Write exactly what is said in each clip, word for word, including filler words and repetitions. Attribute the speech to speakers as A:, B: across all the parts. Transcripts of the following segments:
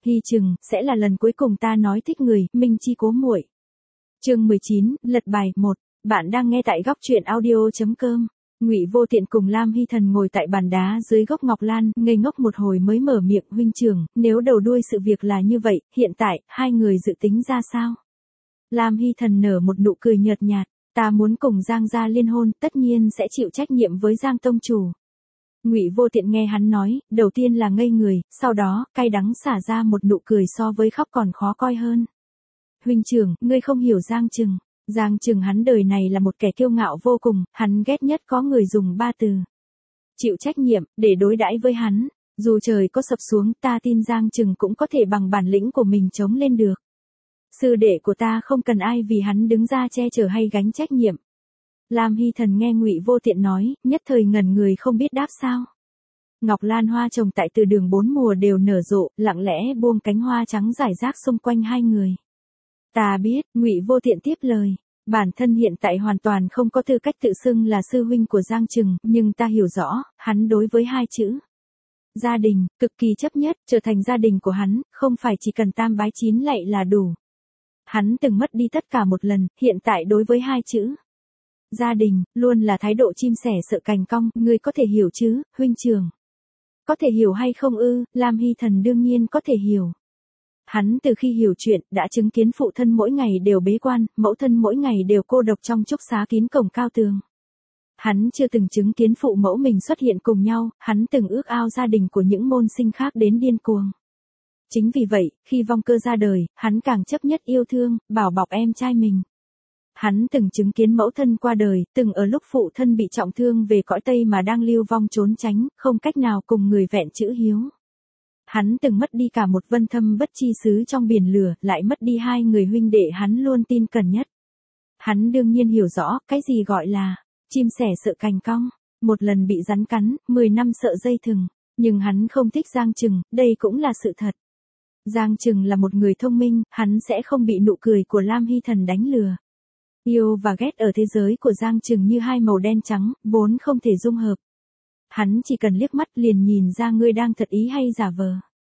A: hy chừng sẽ là lần cuối cùng ta nói thích người, Minh Chi cố muội. Chương mười chín, lật bài một. Bạn đang nghe tại góc truyện audio chấm com. Ngụy Vô Tiện cùng Lam Hy Thần ngồi tại bàn đá dưới gốc ngọc lan, ngây ngốc một hồi mới mở miệng, huynh trưởng, nếu đầu đuôi sự việc là như vậy, hiện tại hai người dự tính ra sao? Lam Hy Thần nở một nụ cười nhợt nhạt, ta muốn cùng Giang gia liên hôn, tất nhiên sẽ chịu trách nhiệm với Giang tông chủ. Ngụy Vô Tiện nghe hắn nói, đầu tiên là ngây người, sau đó cay đắng xả ra một nụ cười so với khóc còn khó coi hơn. Huynh trưởng, ngươi không hiểu Giang Trừng. Giang Trừng hắn đời này là một kẻ kiêu ngạo vô cùng, hắn ghét nhất có người dùng ba từ chịu trách nhiệm để đối đãi với hắn. Dù trời có sập xuống, ta tin Giang Trừng cũng có thể bằng bản lĩnh của mình chống lên được. Sư đệ của ta không cần ai vì hắn đứng ra che chở hay gánh trách nhiệm. Lam Hy Thần nghe Ngụy Vô Tiện nói, nhất thời ngẩn người không biết đáp sao. Ngọc lan hoa trồng tại từ đường bốn mùa đều nở rộ, lặng lẽ buông cánh hoa trắng rải rác xung quanh hai người. Ta biết, Ngụy Vô Tiện tiếp lời, bản thân hiện tại hoàn toàn không có tư cách tự xưng là sư huynh của Giang Trừng, nhưng ta hiểu rõ, hắn đối với hai chữ gia đình, cực kỳ chấp nhất, trở thành gia đình của hắn, không phải chỉ cần tam bái chín lạy là đủ. Hắn từng mất đi tất cả một lần, hiện tại đối với hai chữ gia đình, luôn là thái độ chim sẻ sợ cành cong, ngươi có thể hiểu chứ, huynh trưởng? Có thể hiểu hay không ư? Lam Hy Thần đương nhiên có thể hiểu. Hắn từ khi hiểu chuyện, đã chứng kiến phụ thân mỗi ngày đều bế quan, mẫu thân mỗi ngày đều cô độc trong trúc xá kín cổng cao tường. Hắn chưa từng chứng kiến phụ mẫu mình xuất hiện cùng nhau, hắn từng ước ao gia đình của những môn sinh khác đến điên cuồng. Chính vì vậy, khi vong cơ ra đời, hắn càng chấp nhất yêu thương, bảo bọc em trai mình. Hắn từng chứng kiến mẫu thân qua đời, từng ở lúc phụ thân bị trọng thương về cõi Tây mà đang lưu vong trốn tránh, không cách nào cùng người vẹn chữ hiếu. Hắn từng mất đi cả một vân thâm bất chi xứ trong biển lửa, lại mất đi hai người huynh đệ hắn luôn tin cẩn nhất. Hắn đương nhiên hiểu rõ, cái gì gọi là chim sẻ sợ cành cong, một lần bị rắn cắn, mười năm sợ dây thừng, nhưng hắn không thích Giang Trừng, đây cũng là sự thật. Giang Trừng là một người thông minh, hắn sẽ không bị nụ cười của Lam Hy Thần đánh lừa. Yêu và ghét ở thế giới của Giang Trừng như hai màu đen trắng, vốn không thể dung hợp. Hắn chỉ cần liếc mắt liền nhìn ra ngươi đang thật ý hay giả vờ.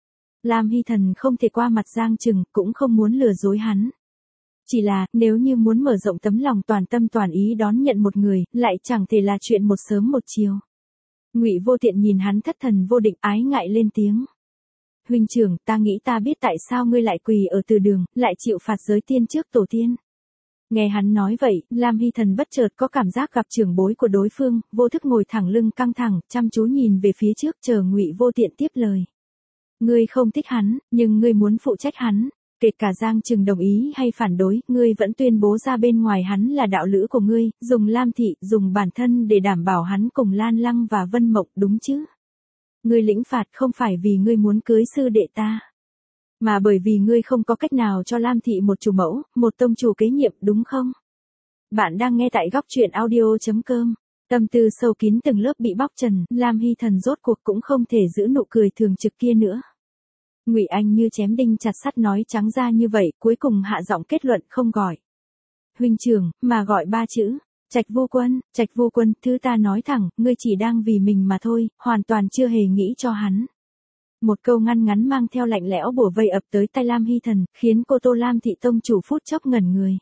A: Lam Hy Thần không thể qua mặt Giang Trừng, cũng không muốn lừa dối hắn. Chỉ là, nếu như muốn mở rộng tấm lòng toàn tâm toàn ý đón nhận một người, lại chẳng thể là chuyện một sớm một chiều. Ngụy Vô Tiện nhìn hắn thất thần vô định, ái ngại lên tiếng. Huynh trưởng, ta nghĩ ta biết tại sao ngươi lại quỳ ở từ đường, lại chịu phạt giới tiên trước tổ tiên. Nghe hắn nói vậy, Lam Hy Thần bất chợt có cảm giác gặp trưởng bối của đối phương, vô thức ngồi thẳng lưng căng thẳng, chăm chú nhìn về phía trước chờ Ngụy Vô Tiện tiếp lời. Ngươi không thích hắn, nhưng ngươi muốn phụ trách hắn, kể cả Giang Trừng đồng ý hay phản đối, ngươi vẫn tuyên bố ra bên ngoài hắn là đạo lữ của ngươi, dùng Lam thị, dùng bản thân để đảm bảo hắn cùng Lan Lăng và Vân Mộng, đúng chứ? Ngươi lĩnh phạt không phải vì ngươi muốn cưới sư đệ ta, mà bởi vì ngươi không có cách nào cho Lam thị một chủ mẫu, một tông chủ kế nhiệm, đúng không? Bạn đang nghe tại góc truyện audio chấm com. Tâm tư sâu kín từng lớp bị bóc trần, Lam Hy Thần rốt cuộc cũng không thể giữ nụ cười thường trực kia nữa. Ngụy Anh như chém đinh chặt sắt nói trắng ra như vậy, cuối cùng hạ giọng kết luận, không gọi huynh trưởng, mà gọi ba chữ, Trạch Vô Quân. Trạch Vô Quân, thứ ta nói thẳng, ngươi chỉ đang vì mình mà thôi, hoàn toàn chưa hề nghĩ cho hắn. Một câu ngăn ngắn mang theo lạnh lẽo bủa vây ập tới tay Lam Hy Thần, khiến cô Tô Lam thị tông chủ phút chốc ngẩn người.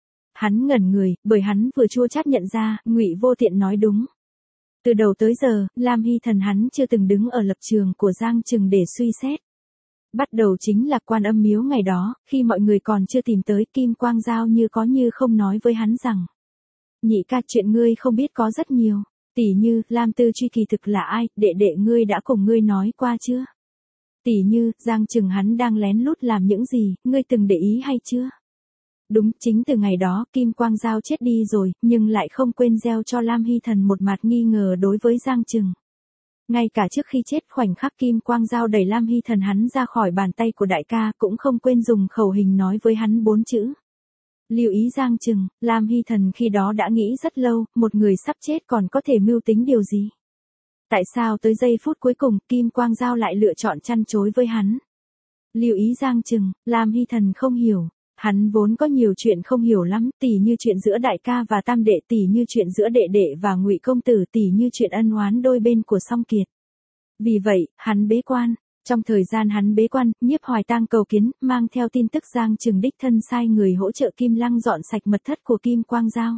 A: Hắn ngẩn người, bởi hắn vừa chua chát nhận ra, Ngụy Vô Tiện nói đúng. Từ đầu tới giờ, Lam Hy Thần hắn chưa từng đứng ở lập trường của Giang Trừng để suy xét. Bắt đầu chính là Quan Âm miếu ngày đó, khi mọi người còn chưa tìm tới, Kim Quang Giao như có như không nói với hắn rằng: nhị ca, chuyện ngươi không biết có rất nhiều, tỷ như, Lam Tư Truy kỳ thực là ai, đệ đệ ngươi đã cùng ngươi nói qua chưa? Tỷ như, Giang Trừng hắn đang lén lút làm những gì, ngươi từng để ý hay chưa? Đúng, chính từ ngày đó, Kim Quang Giao chết đi rồi, nhưng lại không quên gieo cho Lam Hy Thần một mặt nghi ngờ đối với Giang Trừng. Ngay cả trước khi chết, khoảnh khắc Kim Quang Giao đẩy Lam Hy Thần hắn ra khỏi bàn tay của đại ca, cũng không quên dùng khẩu hình nói với hắn bốn chữ: lưu ý Giang Trừng. Lam Hy Thần khi đó đã nghĩ rất lâu, một người sắp chết còn có thể mưu tính điều gì? Tại sao tới giây phút cuối cùng, Kim Quang Giao lại lựa chọn chăn chối với hắn? Lưu ý Giang Trừng, Lam Hy Thần không hiểu. Hắn vốn có nhiều chuyện không hiểu lắm, tỉ như chuyện giữa đại ca và tam đệ, tỉ như chuyện giữa đệ đệ và Ngụy công tử, tỉ như chuyện ân oán đôi bên của Song Kiệt. Vì vậy, hắn bế quan, Trong thời gian hắn bế quan, Nhiếp Hoài Tang cầu kiến, mang theo tin tức Giang Trừng đích thân sai người hỗ trợ Kim Lăng dọn sạch mật thất của Kim Quang Giao.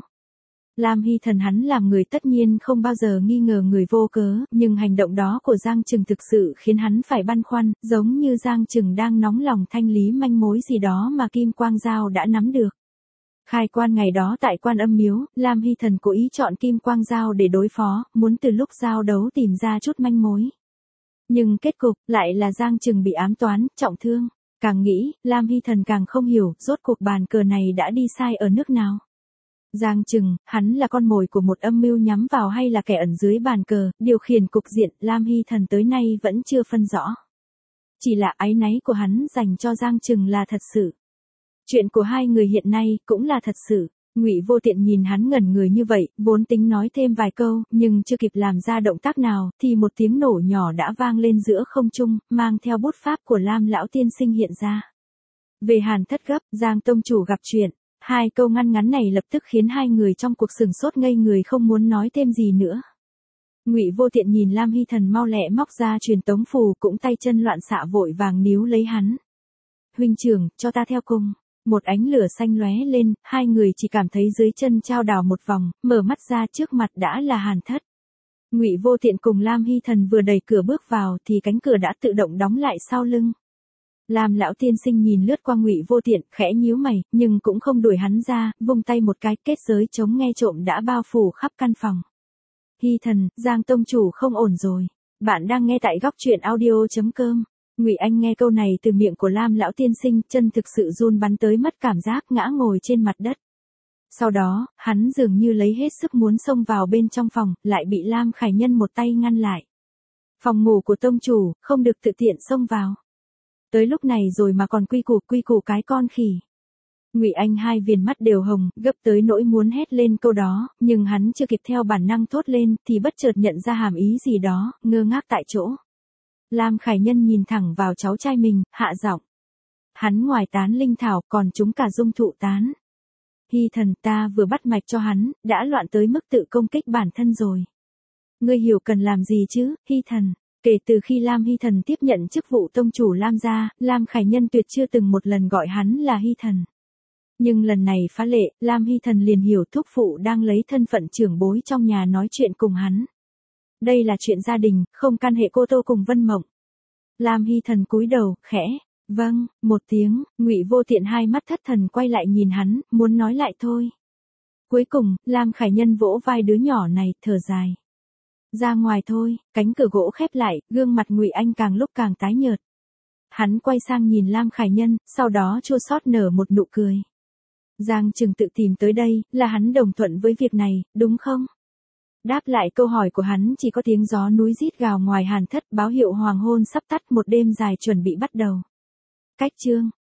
A: Lam Hy Thần hắn làm người tất nhiên không bao giờ nghi ngờ người vô cớ, nhưng hành động đó của Giang Trừng thực sự khiến hắn phải băn khoăn, giống như Giang Trừng đang nóng lòng thanh lý manh mối gì đó mà Kim Quang Giao đã nắm được. Khai quan ngày đó tại Quan Âm Miếu, Lam Hy Thần cố ý chọn Kim Quang Giao để đối phó, muốn từ lúc giao đấu tìm ra chút manh mối. Nhưng kết cục lại là Giang Trừng bị ám toán, trọng thương. Càng nghĩ, Lam Hy Thần càng không hiểu, rốt cuộc bàn cờ này đã đi sai ở nước nào. Giang Trừng, hắn là con mồi của một âm mưu nhắm vào hay là kẻ ẩn dưới bàn cờ, điều khiển cục diện, Lam Hy Thần tới nay vẫn chưa phân rõ. Chỉ là áy náy của hắn dành cho Giang Trừng là thật sự. Chuyện của hai người hiện nay cũng là thật sự. Ngụy Vô Tiện nhìn hắn ngẩn người như vậy, vốn tính nói thêm vài câu, nhưng chưa kịp làm ra động tác nào, thì một tiếng nổ nhỏ đã vang lên giữa không trung, mang theo bút pháp của Lam lão tiên sinh hiện ra. Về Hàn Thất gấp, Giang tông chủ gặp chuyện. Hai câu ngăn ngắn này lập tức khiến hai người trong cuộc sừng sốt ngây người không muốn nói thêm gì nữa. Ngụy Vô Tiện nhìn Lam Hy Thần mau lẹ móc ra truyền tống phù, cũng tay chân loạn xạ vội vàng níu lấy hắn. Huynh trưởng, cho ta theo cùng. Một ánh lửa xanh lóe lên, hai người chỉ cảm thấy dưới chân chao đảo một vòng, mở mắt ra trước mặt đã là Hàn Thất. Ngụy Vô Tiện cùng Lam Hy Thần vừa đẩy cửa bước vào thì cánh cửa đã tự động đóng lại sau lưng. Lam lão tiên sinh nhìn lướt qua Ngụy Vô Tiện, khẽ nhíu mày, nhưng cũng không đuổi hắn ra, vung tay một cái, kết giới chống nghe trộm đã bao phủ khắp căn phòng. Hy Thần, Giang tông chủ không ổn rồi. Bạn đang nghe tại góc truyện audio chấm com. Ngụy Anh nghe câu này từ miệng của Lam lão tiên sinh, chân thực sự run bắn tới mất cảm giác, ngã ngồi trên mặt đất. Sau đó, hắn dường như lấy hết sức muốn xông vào bên trong phòng, lại bị Lam Khải Nhân một tay ngăn lại. Phòng ngủ của tông chủ, không được tự tiện xông vào. Tới lúc này rồi mà còn quy củ quy củ cái con khỉ. Ngụy Anh hai viền mắt đều hồng, gấp tới nỗi muốn hét lên câu đó, nhưng hắn chưa kịp theo bản năng thốt lên thì bất chợt nhận ra hàm ý gì đó, ngơ ngác tại chỗ. Lam Khải Nhân nhìn thẳng vào cháu trai mình, hạ giọng. Hắn ngoài tán linh thảo còn chúng cả dung thụ tán. Hy Thần, ta vừa bắt mạch cho hắn, đã loạn tới mức tự công kích bản thân rồi. Ngươi hiểu cần làm gì chứ, Hy Thần. Kể từ khi Lam Hy Thần tiếp nhận chức vụ tông chủ Lam gia, Lam Khải Nhân tuyệt chưa từng một lần gọi hắn là Hy Thần. Nhưng lần này phá lệ, Lam Hy Thần liền hiểu thúc phụ đang lấy thân phận trưởng bối trong nhà nói chuyện cùng hắn. Đây là chuyện gia đình, không can hệ cô Tô cùng Vân Mộng. Lam Hy Thần cúi đầu, khẽ, vâng, một tiếng, Ngụy Vô Tiện hai mắt thất thần quay lại nhìn hắn, muốn nói lại thôi. Cuối cùng, Lam Khải Nhân vỗ vai đứa nhỏ này, thở dài. Ra ngoài thôi, cánh cửa gỗ khép lại, gương mặt Ngụy Anh càng lúc càng tái nhợt. Hắn quay sang nhìn Lam Khải Nhân, sau đó chua xót nở một nụ cười. Giang Trừng tự tìm tới đây, là hắn đồng thuận với việc này, đúng không? Đáp lại câu hỏi của hắn chỉ có tiếng gió núi rít gào ngoài Hàn Thất, báo hiệu hoàng hôn sắp tắt, một đêm dài chuẩn bị bắt đầu. Cách chương